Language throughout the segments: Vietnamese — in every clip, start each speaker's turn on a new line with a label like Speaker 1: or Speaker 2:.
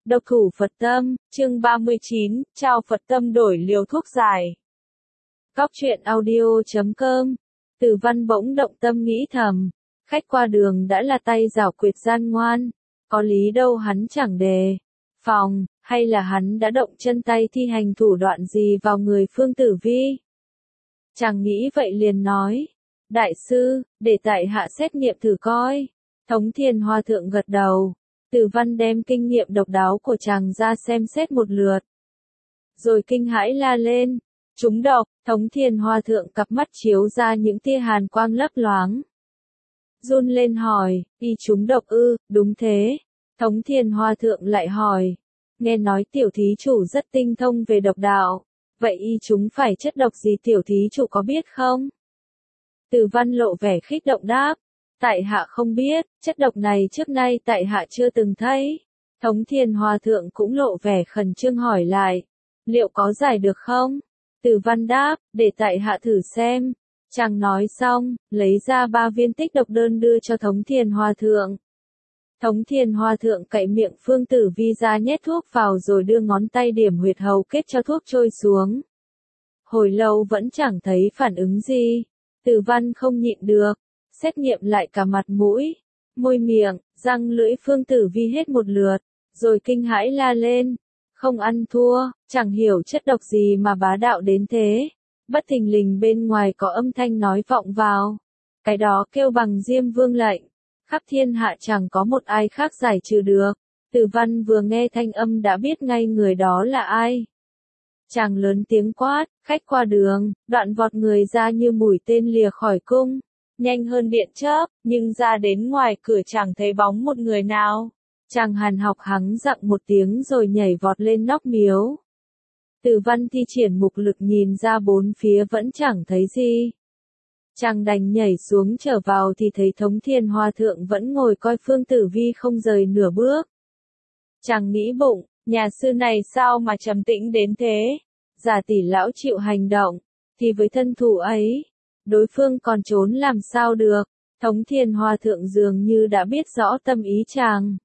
Speaker 1: Độc thủ Phật tâm, chương 39, trao Phật tâm đổi liều thuốc giải. Góc truyện audio.com. Từ Văn bỗng động tâm nghĩ thầm, khách qua đường đã là tay giảo quyệt gian ngoan, có lý đâu hắn chẳng đề phòng, hay là hắn đã động chân tay thi hành thủ đoạn gì vào người Phương Tử Vi. Chàng nghĩ vậy liền nói, đại sư, để tại hạ xét nghiệm thử coi. Thống Thiền Hòa Thượng gật đầu. Từ Văn đem kinh nghiệm độc đáo của chàng ra xem xét một lượt. Rồi kinh hãi la lên, trúng độc. Thống Thiền Hòa Thượng cặp mắt chiếu ra những tia hàn quang lấp loáng. Run lên hỏi, y trúng độc ư? Đúng thế. Thống Thiền Hòa Thượng lại hỏi, nghe nói tiểu thí chủ rất tinh thông về độc đạo, vậy y trúng phải chất độc gì tiểu thí chủ có biết không? Từ Văn lộ vẻ khích động đáp, tại hạ không biết, chất độc này trước nay tại hạ chưa từng thấy. Thống Thiền Hòa Thượng cũng lộ vẻ khẩn trương hỏi lại, liệu có giải được không? Từ Văn đáp, để tại hạ thử xem. Chàng nói xong, lấy ra 3 viên tích độc đơn đưa cho Thống Thiền Hòa Thượng. Thống Thiền Hòa Thượng cậy miệng Phương Tử Vi ra nhét thuốc vào rồi đưa ngón tay điểm huyệt hầu kết cho thuốc trôi xuống. Hồi lâu vẫn chẳng thấy phản ứng gì. Từ Văn không nhịn được, xét nghiệm lại cả mặt mũi, môi miệng, răng lưỡi Phương Tử Vi hết một lượt, rồi kinh hãi la lên, không ăn thua, chẳng hiểu chất độc gì mà bá đạo đến thế. Bất thình lình bên ngoài có âm thanh nói vọng vào, cái đó kêu bằng Diêm Vương lệnh, khắp thiên hạ chẳng có một ai khác giải trừ được. Từ Văn vừa nghe thanh âm đã biết ngay người đó là ai. Chàng lớn tiếng quát, khách qua đường, đoạn vọt người ra như mũi tên lìa khỏi cung, nhanh hơn điện chớp, nhưng ra đến ngoài cửa chẳng thấy bóng một người nào. Chàng hàn học hắng giọng một tiếng rồi nhảy vọt lên nóc miếu. Từ Văn thi triển mục lực nhìn ra bốn phía vẫn chẳng thấy gì. Chàng đành nhảy xuống trở vào thì thấy Thống Thiền Hòa Thượng vẫn ngồi coi Phương Tử Vi không rời nửa bước. Chàng nghĩ bụng, nhà sư này sao mà trầm tĩnh đến thế? Giả tỷ lão chịu hành động, thì với thân thủ ấy, đối phương còn trốn làm sao được. Thống Thiền Hòa Thượng dường như đã biết rõ tâm ý chàng.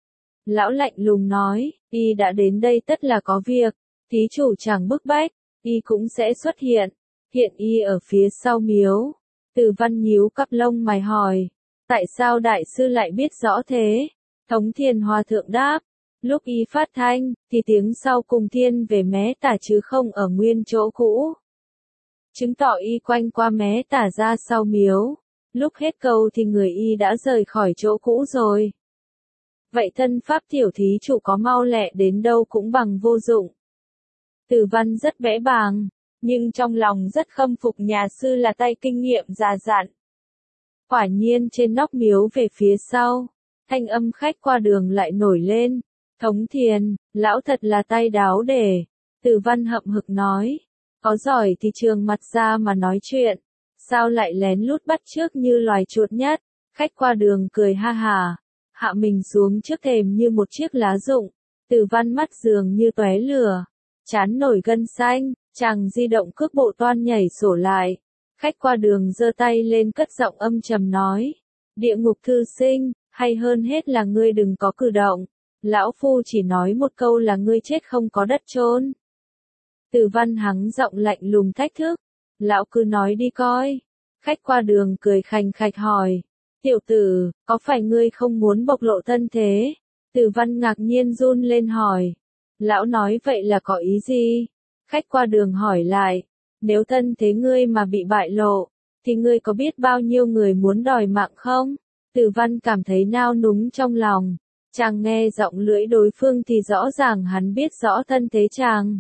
Speaker 1: Lão lạnh lùng nói, y đã đến đây tất là có việc, thí chủ chẳng bức bách, y cũng sẽ xuất hiện. Hiện y ở phía sau miếu. Từ Văn nhíu cặp lông mày hỏi, tại sao đại sư lại biết rõ thế? Thống Thiền Hòa Thượng đáp, lúc y phát thanh, thì tiếng sau cùng thiên về mé tả chứ không ở nguyên chỗ cũ. Chứng tỏ y quanh qua mé tả ra sau miếu. Lúc hết câu thì người y đã rời khỏi chỗ cũ rồi. Vậy thân pháp tiểu thí chủ có mau lẹ đến đâu cũng bằng vô dụng. Từ Văn rất bẽ bàng, nhưng trong lòng rất khâm phục nhà sư là tay kinh nghiệm già dặn. Quả nhiên trên nóc miếu về phía sau, thanh âm khách qua đường lại nổi lên. Thống Thiền, lão thật là tay đáo để. Từ Văn hậm hực nói, có giỏi thì trường mặt ra mà nói chuyện, sao lại lén lút bắt chước như loài chuột nhất. Khách qua đường cười ha hà, hạ mình xuống trước thềm như một chiếc lá rụng. Từ Văn mắt dường như tóe lửa, trán nổi gân xanh, chàng di động cước bộ toan nhảy sổ lại. Khách qua đường giơ tay lên cất giọng âm trầm nói, địa ngục thư sinh, hay hơn hết là ngươi đừng có cử động. Lão phu chỉ nói một câu là ngươi chết không có đất chôn. Từ Văn hắng giọng lạnh lùng thách thức, lão cứ nói đi coi. Khách qua đường cười khành khạch hỏi, tiểu tử, có phải ngươi không muốn bộc lộ thân thế? Từ Văn ngạc nhiên run lên hỏi, lão nói vậy là có ý gì? Khách qua đường hỏi lại, nếu thân thế ngươi mà bị bại lộ, thì ngươi có biết bao nhiêu người muốn đòi mạng không? Từ Văn cảm thấy nao núng trong lòng. Chàng nghe giọng lưỡi đối phương thì rõ ràng hắn biết rõ thân thế chàng.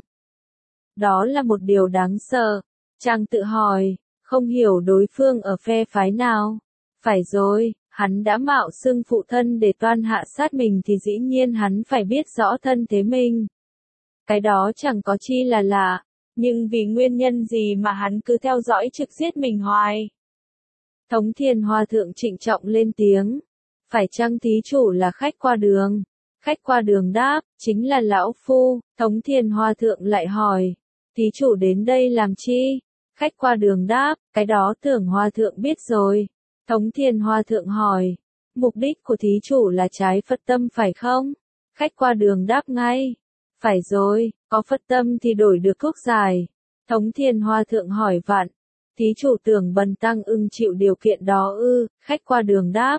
Speaker 1: Đó là một điều đáng sợ. Chàng tự hỏi, không hiểu đối phương ở phe phái nào. Phải rồi, hắn đã mạo xưng phụ thân để toan hạ sát mình thì dĩ nhiên hắn phải biết rõ thân thế mình. Cái đó chẳng có chi là lạ, nhưng vì nguyên nhân gì mà hắn cứ theo dõi trực giết mình hoài? Thống Thiền Hòa Thượng trịnh trọng lên tiếng. Phải chăng thí chủ là khách qua đường? Khách qua đường đáp, chính là lão phu. Thống Thiền Hòa Thượng lại hỏi, thí chủ đến đây làm chi? Khách qua đường đáp, cái đó tưởng Hòa Thượng biết rồi. Thống Thiền Hòa Thượng hỏi, mục đích của thí chủ là trái Phật tâm phải không? Khách qua đường đáp ngay. Phải rồi, có Phật tâm thì đổi được thuốc giải. Thống Thiên Hòa Thượng hỏi vặn. Thí chủ tưởng Bần Tăng ưng chịu điều kiện đó ư? Khách qua đường đáp.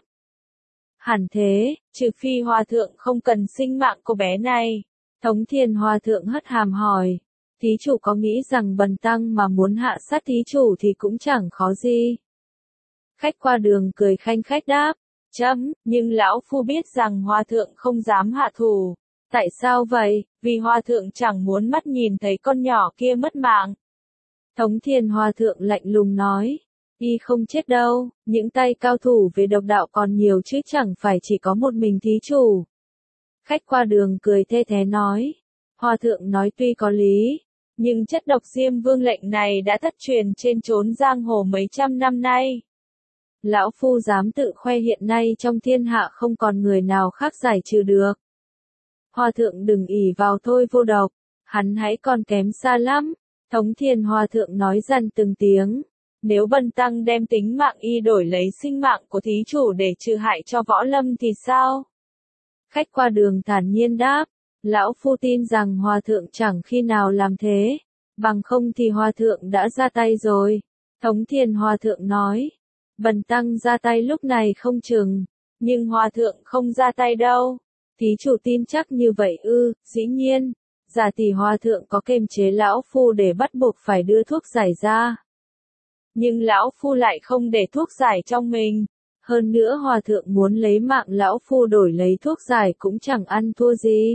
Speaker 1: Hẳn thế, trừ phi Hòa Thượng không cần sinh mạng cô bé này. Thống Thiên Hòa Thượng hất hàm hỏi. Thí chủ có nghĩ rằng Bần Tăng mà muốn hạ sát thí chủ thì cũng chẳng khó gì. Khách qua đường cười khanh khách đáp. Nhưng lão phu biết rằng Hòa Thượng không dám hạ thủ. Tại sao vậy? Vì Hòa Thượng chẳng muốn mắt nhìn thấy con nhỏ kia mất mạng. Thống Thiên Hòa Thượng lạnh lùng nói. Y không chết đâu, những tay cao thủ về độc đạo còn nhiều chứ chẳng phải chỉ có một mình thí chủ. Khách qua đường cười thê thế nói. Hòa Thượng nói tuy có lý, nhưng chất độc Diêm Vương lệnh này đã thất truyền trên chốn giang hồ mấy trăm năm nay. Lão phu dám tự khoe hiện nay trong thiên hạ không còn người nào khác giải trừ được. Hòa Thượng đừng ỷ vào thôi vô độc, hắn hãy còn kém xa lắm. Thống Thiên Hòa Thượng nói dằn từng tiếng. Nếu Bần Tăng đem tính mạng y đổi lấy sinh mạng của thí chủ để trừ hại cho võ lâm thì sao? Khách qua đường thản nhiên đáp. Lão phu tin rằng Hòa Thượng chẳng khi nào làm thế. Bằng không thì Hòa Thượng đã ra tay rồi. Thống Thiên Hòa Thượng nói. Bần Tăng ra tay lúc này không chừng. Nhưng Hòa Thượng không ra tay đâu. Thí chủ tin chắc như vậy ư? Dĩ nhiên. Giả tỷ Hòa Thượng có kềm chế lão phu để bắt buộc phải đưa thuốc giải ra. Nhưng lão phu lại không để thuốc giải trong mình. Hơn nữa Hòa Thượng muốn lấy mạng lão phu đổi lấy thuốc giải cũng chẳng ăn thua gì.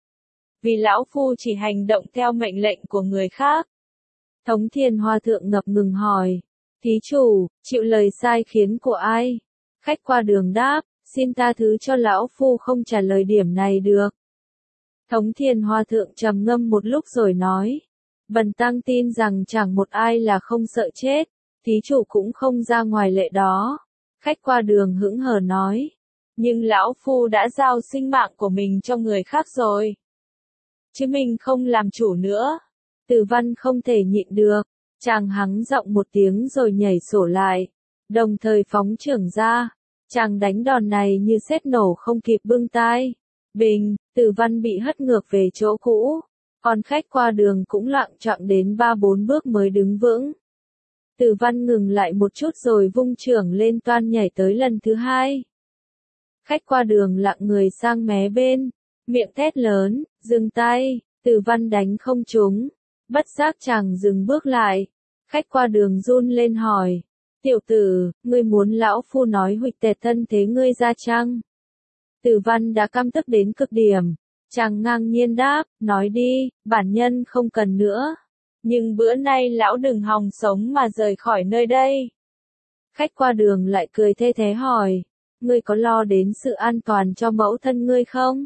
Speaker 1: Vì lão phu chỉ hành động theo mệnh lệnh của người khác. Thống Thiên Hòa Thượng ngập ngừng hỏi. Thí chủ, chịu lời sai khiến của ai? Khách qua đường đáp. Xin tha thứ cho lão phu không trả lời điểm này được. Thống Thiên Hòa Thượng trầm ngâm một lúc rồi nói. Bần Tăng tin rằng chẳng một ai là không sợ chết. Thí chủ cũng không ra ngoài lệ đó. Khách qua đường hững hờ nói. Nhưng lão phu đã giao sinh mạng của mình cho người khác rồi. Chứ mình không làm chủ nữa. Từ Văn không thể nhịn được. Chàng hắng giọng một tiếng rồi nhảy sổ lại. Đồng thời phóng chưởng ra. Chàng đánh đòn này như sét nổ không kịp bưng tai. Bình, Từ Văn bị hất ngược về chỗ cũ. Còn khách qua đường cũng loạng choạng đến 3-4 bước mới đứng vững. Từ Văn ngừng lại một chút rồi vung chưởng lên toan nhảy tới lần thứ hai. Khách qua đường lặng người sang mé bên. Miệng thét lớn, dừng tay. Từ Văn đánh không trúng. Bất giác chàng dừng bước lại. Khách qua đường run lên hỏi. Tiểu tử, ngươi muốn lão phu nói huỵch tẹt thân thế ngươi ra chăng? Từ Văn đã căm tức đến cực điểm. Chàng ngang nhiên đáp, nói đi, bản nhân không cần nữa. Nhưng bữa nay lão đừng hòng sống mà rời khỏi nơi đây. Khách qua đường lại cười thê thế hỏi. Ngươi có lo đến sự an toàn cho mẫu thân ngươi không?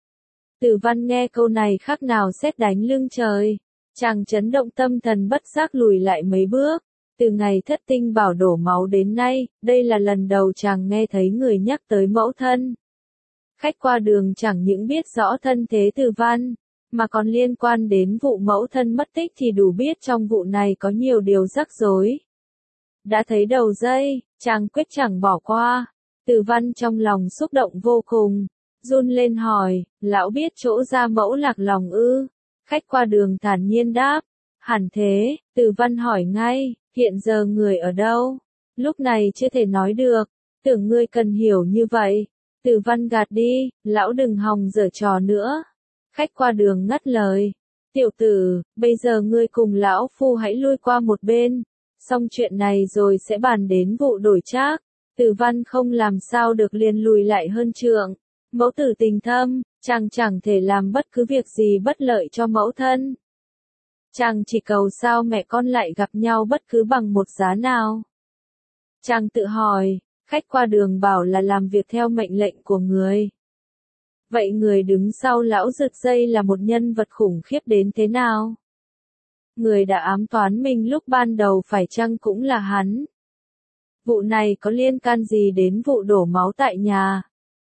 Speaker 1: Từ Văn nghe câu này khác nào sét đánh lưng trời. Chàng chấn động tâm thần bất giác lùi lại mấy bước. Từ ngày Thất Tinh Bảo đổ máu đến nay, đây là lần đầu chàng nghe thấy người nhắc tới mẫu thân. Khách qua đường chẳng những biết rõ thân thế Từ Văn, mà còn liên quan đến vụ mẫu thân mất tích thì đủ biết trong vụ này có nhiều điều rắc rối. Đã thấy đầu dây, chàng quyết chẳng bỏ qua. Từ Văn trong lòng xúc động vô cùng, run lên hỏi, lão biết chỗ gia mẫu lạc lòng ư? Khách qua đường thản nhiên đáp, hẳn thế. Từ Văn hỏi ngay, hiện giờ người ở đâu? Lúc này chưa thể nói được, tưởng ngươi cần hiểu như vậy. Từ Văn gạt đi, lão đừng hòng giở trò nữa. Khách qua đường ngắt lời, tiểu tử, bây giờ ngươi cùng lão phu hãy lui qua một bên, xong chuyện này rồi sẽ bàn đến vụ đổi trác. Từ Văn không làm sao được liền lùi lại hơn trượng. Mẫu tử tình thâm, chàng chẳng thể làm bất cứ việc gì bất lợi cho mẫu thân. Chàng chỉ cầu sao mẹ con lại gặp nhau bất cứ bằng một giá nào. Chàng tự hỏi, khách qua đường bảo là làm việc theo mệnh lệnh của người. Vậy người đứng sau lão rực dây là một nhân vật khủng khiếp đến thế nào? Người đã ám toán mình lúc ban đầu phải chăng cũng là hắn? Vụ này có liên can gì đến vụ đổ máu tại nhà?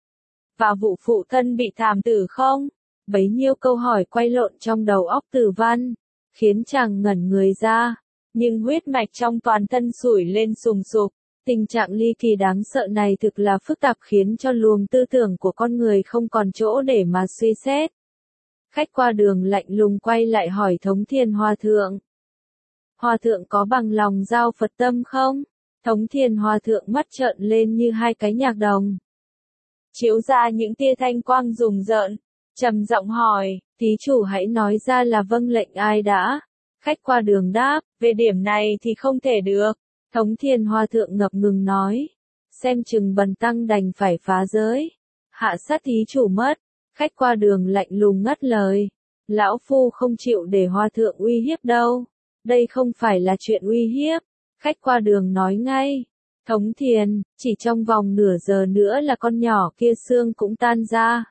Speaker 1: Và vụ phụ thân bị thảm tử không? Bấy nhiêu câu hỏi quay lộn trong đầu óc Từ Văn, khiến chàng ngẩn người ra, nhưng huyết mạch trong toàn thân sủi lên sùng sục. Tình trạng ly kỳ đáng sợ này thực là phức tạp khiến cho luồng tư tưởng của con người không còn chỗ để mà suy xét. Khách qua đường lạnh lùng quay lại hỏi Thống Thiên Hòa Thượng. Hòa Thượng có bằng lòng giao Phật tâm không? Thống Thiên Hòa Thượng mắt trợn lên như hai cái nhạc đồng. Chiếu ra những tia thanh quang rùng rợn, trầm giọng hỏi, thí chủ hãy nói ra là vâng lệnh ai đã. Khách qua đường đáp, về điểm này thì không thể được. Thống Thiên Hòa Thượng ngập ngừng nói, xem chừng bần tăng đành phải phá giới, hạ sát thí chủ mất. Khách qua đường lạnh lùng ngắt lời, lão phu không chịu để Hòa Thượng uy hiếp đâu, đây không phải là chuyện uy hiếp. Khách qua đường nói ngay, Thống Thiên, chỉ trong vòng nửa giờ nữa là con nhỏ kia xương cũng tan ra.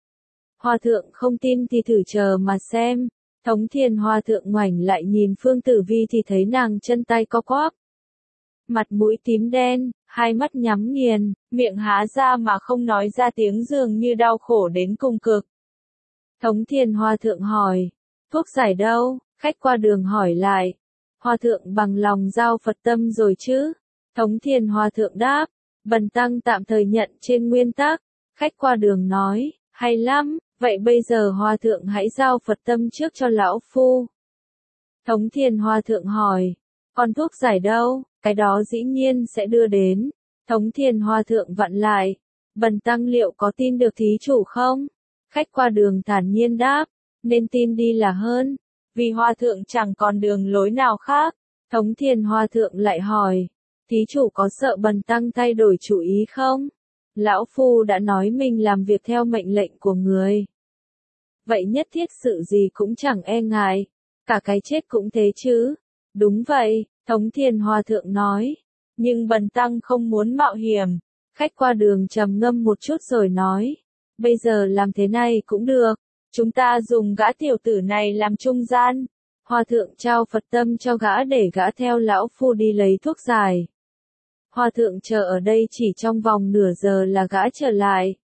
Speaker 1: Hòa Thượng không tin thì thử chờ mà xem. Thống Thiên Hòa Thượng ngoảnh lại nhìn Phương Tử Vi thì thấy nàng chân tay co quắp, mặt mũi tím đen, hai mắt nhắm nghiền, miệng há ra mà không nói ra tiếng, dường như đau khổ đến cùng cực. Thống Thiên Hòa Thượng hỏi, thuốc giải đâu? Khách qua đường hỏi lại, Hòa Thượng bằng lòng giao Phật tâm rồi chứ? Thống Thiên Hòa Thượng đáp, bần tăng tạm thời nhận trên nguyên tắc. Khách qua đường nói, hay lắm, vậy bây giờ Hòa Thượng hãy giao Phật tâm trước cho lão phu. Thống Thiên Hòa Thượng hỏi, còn thuốc giải đâu? Cái đó dĩ nhiên sẽ đưa đến. Thống Thiên Hòa Thượng vặn lại, bần tăng liệu có tin được thí chủ không? Khách qua đường thản nhiên đáp, nên tin đi là hơn, vì Hòa Thượng chẳng còn đường lối nào khác. Thống Thiên Hòa Thượng lại hỏi, thí chủ có sợ bần tăng thay đổi chủ ý không? Lão phu đã nói mình làm việc theo mệnh lệnh của người. Vậy nhất thiết sự gì cũng chẳng e ngại, cả cái chết cũng thế chứ? Đúng vậy, Thống Thiên Hòa Thượng nói, nhưng bần tăng không muốn mạo hiểm. Khách qua đường trầm ngâm một chút rồi nói, bây giờ làm thế này cũng được, chúng ta dùng gã tiểu tử này làm trung gian. Hòa Thượng trao Phật tâm cho gã để gã theo lão phu đi lấy thuốc giải. Hòa Thượng chờ ở đây chỉ trong vòng nửa giờ là gã trở lại.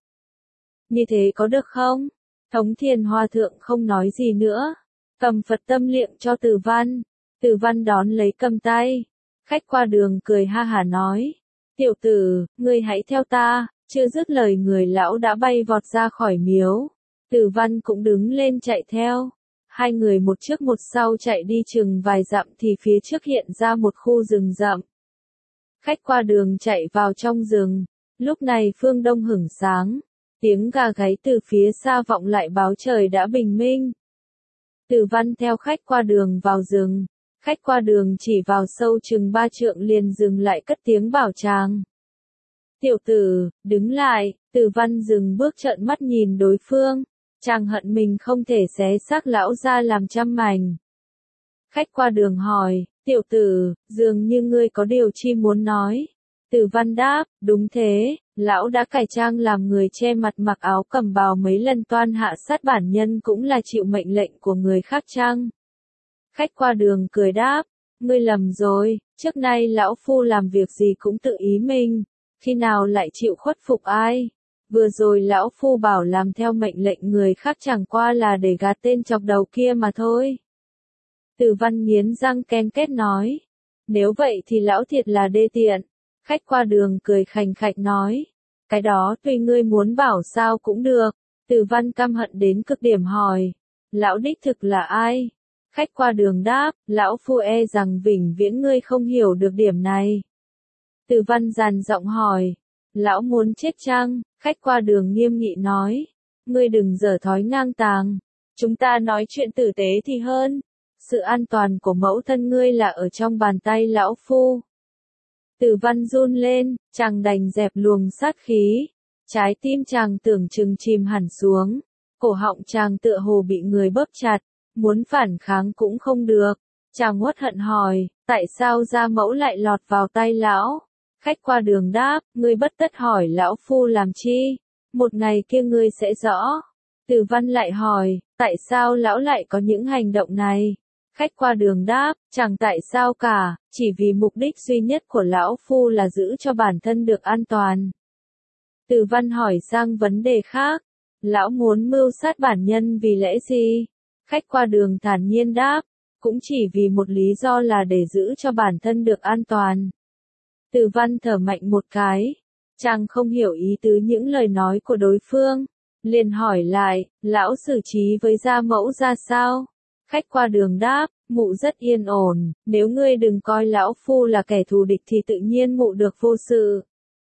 Speaker 1: Như thế có được không? Thống Thiên Hòa Thượng không nói gì nữa, cầm Phật tâm liệng cho Tử Văn. Tử Văn đón lấy cầm tay. Khách qua đường cười ha hả nói, tiểu tử, ngươi hãy theo ta. Chưa dứt lời người lão đã bay vọt ra khỏi miếu. Tử Văn cũng đứng lên chạy theo. Hai người một trước một sau chạy đi chừng vài dặm thì phía trước hiện ra một khu rừng rậm. Khách qua đường chạy vào trong rừng. Lúc này phương đông hửng sáng. Tiếng gà gáy từ phía xa vọng lại báo trời đã bình minh. Tử Văn theo khách qua đường vào rừng. Khách qua đường chỉ vào sâu chừng 3 trượng liền dừng lại cất tiếng bảo chàng. Tiểu tử, đứng lại. Tử Văn dừng bước trợn mắt nhìn đối phương. Chàng hận mình không thể xé xác lão ra làm trăm mảnh. Khách qua đường hỏi, tiểu tử, dường như ngươi có điều chi muốn nói. Tử Văn đáp, đúng thế, lão đã cải trang làm người che mặt mặc áo cẩm bào mấy lần toan hạ sát bản nhân cũng là chịu mệnh lệnh của người khác chăng? Khách qua đường cười đáp, ngươi lầm rồi, trước nay lão phu làm việc gì cũng tự ý mình, khi nào lại chịu khuất phục ai? Vừa rồi lão phu bảo làm theo mệnh lệnh người khác chẳng qua là để gạt tên chọc đầu kia mà thôi. Tử Văn nghiến răng ken két nói, nếu vậy thì lão thiệt là đê tiện. Khách qua đường cười khành khạch nói, cái đó tùy ngươi muốn bảo sao cũng được. Tử Văn căm hận đến cực điểm hỏi, lão đích thực là ai? Khách qua đường đáp, lão phu e rằng vĩnh viễn ngươi không hiểu được điểm này. Tử Văn dằn giọng hỏi, lão muốn chết chăng? Khách qua đường nghiêm nghị nói, ngươi đừng dở thói ngang tàng, chúng ta nói chuyện tử tế thì hơn, sự an toàn của mẫu thân ngươi là ở trong bàn tay lão phu. Tử Văn run lên, chàng đành dẹp luồng sát khí, trái tim chàng tưởng chừng chìm hẳn xuống, cổ họng chàng tựa hồ bị người bóp chặt, muốn phản kháng cũng không được. Chàng uất hận hỏi, tại sao gia mẫu lại lọt vào tay lão? Khách qua đường đáp, ngươi bất tất hỏi lão phu làm chi, một ngày kia ngươi sẽ rõ. Tử Văn lại hỏi, tại sao lão lại có những hành động này? Khách qua đường đáp, chẳng tại sao cả, chỉ vì mục đích duy nhất của lão phu là giữ cho bản thân được an toàn. Tử Văn hỏi sang vấn đề khác, lão muốn mưu sát bản nhân vì lẽ gì? Khách qua đường thản nhiên đáp, cũng chỉ vì một lý do là để giữ cho bản thân được an toàn. Từ Văn thở mạnh một cái. Chàng không hiểu ý tứ những lời nói của đối phương. Liền hỏi lại, lão xử trí với gia mẫu ra sao? Khách qua đường đáp, mụ rất yên ổn, nếu ngươi đừng coi lão phu là kẻ thù địch thì tự nhiên mụ được vô sự.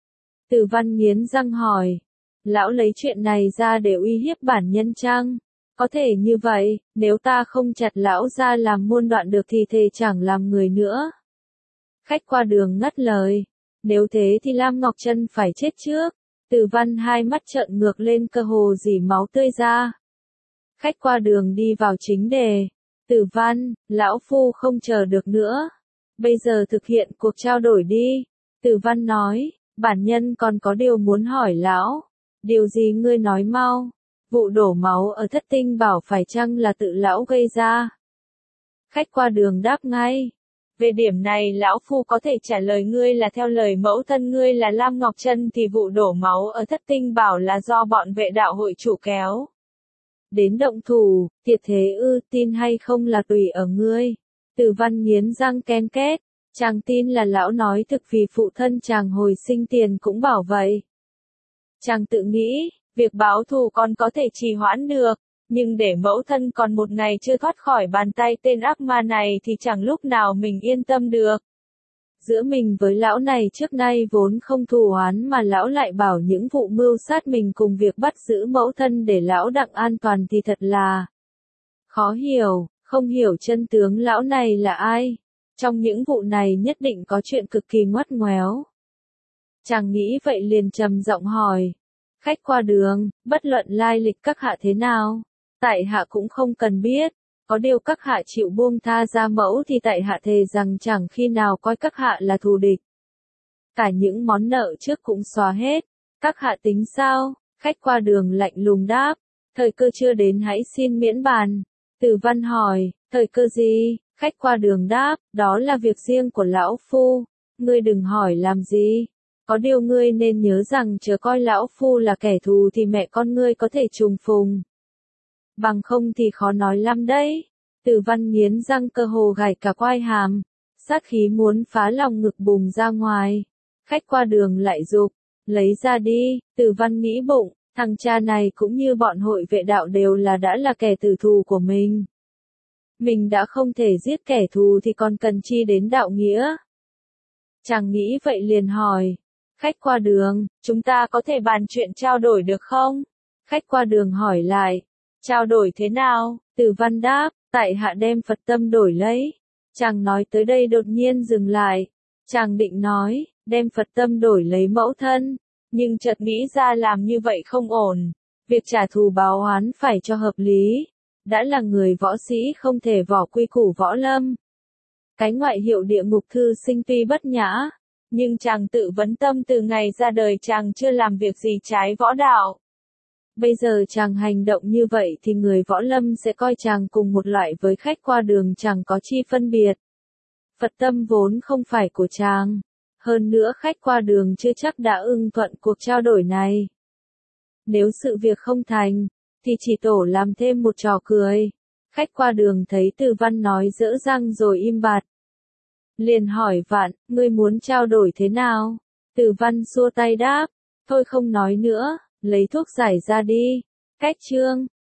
Speaker 1: Từ Văn nghiến răng hỏi, lão lấy chuyện này ra để uy hiếp bản nhân chăng? Có thể như vậy, nếu ta không chặt lão ra làm muôn đoạn được thì thề chẳng làm người nữa. Khách qua đường ngắt lời, nếu thế thì Lam Ngọc Trân phải chết trước. Từ Văn hai mắt trợn ngược lên cơ hồ dỉ máu tươi ra. Khách qua đường đi vào chính đề. Từ Văn, lão phu không chờ được nữa. Bây giờ thực hiện cuộc trao đổi đi. Từ Văn nói, bản nhân còn có điều muốn hỏi lão. Điều gì ngươi nói mau? Vụ đổ máu ở Thất Tinh Bảo phải chăng là tự lão gây ra? Khách qua đường đáp ngay. Về điểm này lão phu có thể trả lời ngươi là theo lời mẫu thân ngươi là Lam Ngọc Trân thì vụ đổ máu ở Thất Tinh Bảo là do bọn vệ đạo hội chủ kéo. Đến động thủ, thiệt thế tin hay không là tùy ở ngươi. Từ Văn nghiến răng ken két, chàng tin là lão nói thực vì phụ thân chàng hồi sinh tiền cũng bảo vậy. Chàng tự nghĩ, việc báo thù còn có thể trì hoãn được, nhưng để mẫu thân còn một ngày chưa thoát khỏi bàn tay tên ác ma này thì chẳng lúc nào mình yên tâm được. Giữa mình với lão này trước nay vốn không thù oán mà lão lại bảo những vụ mưu sát mình cùng việc bắt giữ mẫu thân để lão đặng an toàn thì thật là khó hiểu, không hiểu chân tướng lão này là ai. Trong những vụ này nhất định có chuyện cực kỳ ngoắt ngoéo. Chàng nghĩ vậy liền trầm giọng hỏi. Khách qua đường, bất luận lai lịch các hạ thế nào, tại hạ cũng không cần biết, có điều các hạ chịu buông tha gia mẫu thì tại hạ thề rằng chẳng khi nào coi các hạ là thù địch. Cả những món nợ trước cũng xóa hết, các hạ tính sao? Khách qua đường lạnh lùng đáp, thời cơ chưa đến hãy xin miễn bàn. Từ Văn hỏi, thời cơ gì? Khách qua đường đáp, đó là việc riêng của lão phu, ngươi đừng hỏi làm gì. Có điều ngươi nên nhớ rằng chớ coi lão phu là kẻ thù thì mẹ con ngươi có thể trùng phùng. Bằng không thì khó nói lắm đấy. Từ Văn nghiến răng cơ hồ gảy cả quai hàm. Sát khí muốn phá lòng ngực bùng ra ngoài. Khách qua đường lại giục, lấy ra đi. Từ Văn nghĩ bụng, thằng cha này cũng như bọn hội vệ đạo đều đã là kẻ tử thù của mình. Mình đã không thể giết kẻ thù thì còn cần chi đến đạo nghĩa. Chàng nghĩ vậy liền hỏi. Khách qua đường, chúng ta có thể bàn chuyện trao đổi được không? Khách qua đường hỏi lại. Trao đổi thế nào? Từ Văn đáp, tại hạ đem Phật tâm đổi lấy. Chàng nói tới đây đột nhiên dừng lại. Chàng định nói, đem Phật tâm đổi lấy mẫu thân. Nhưng chợt nghĩ ra làm như vậy không ổn. Việc trả thù báo oán phải cho hợp lý. Đã là người võ sĩ không thể vỏ quy củ võ lâm. Cái ngoại hiệu địa ngục thư sinh tuy bất nhã. Nhưng chàng tự vấn tâm từ ngày ra đời chàng chưa làm việc gì trái võ đạo. Bây giờ chàng hành động như vậy thì người võ lâm sẽ coi chàng cùng một loại với khách qua đường chẳng có chi phân biệt. Phật tâm vốn không phải của chàng. Hơn nữa khách qua đường chưa chắc đã ưng thuận cuộc trao đổi này. Nếu sự việc không thành, thì chỉ tổ làm thêm một trò cười. Khách qua đường thấy Từ Văn nói dỡ răng rồi im bặt. Liền hỏi Vạn, ngươi muốn trao đổi thế nào? Từ Văn xua tay đáp, thôi không nói nữa, lấy thuốc giải ra đi. Cách chương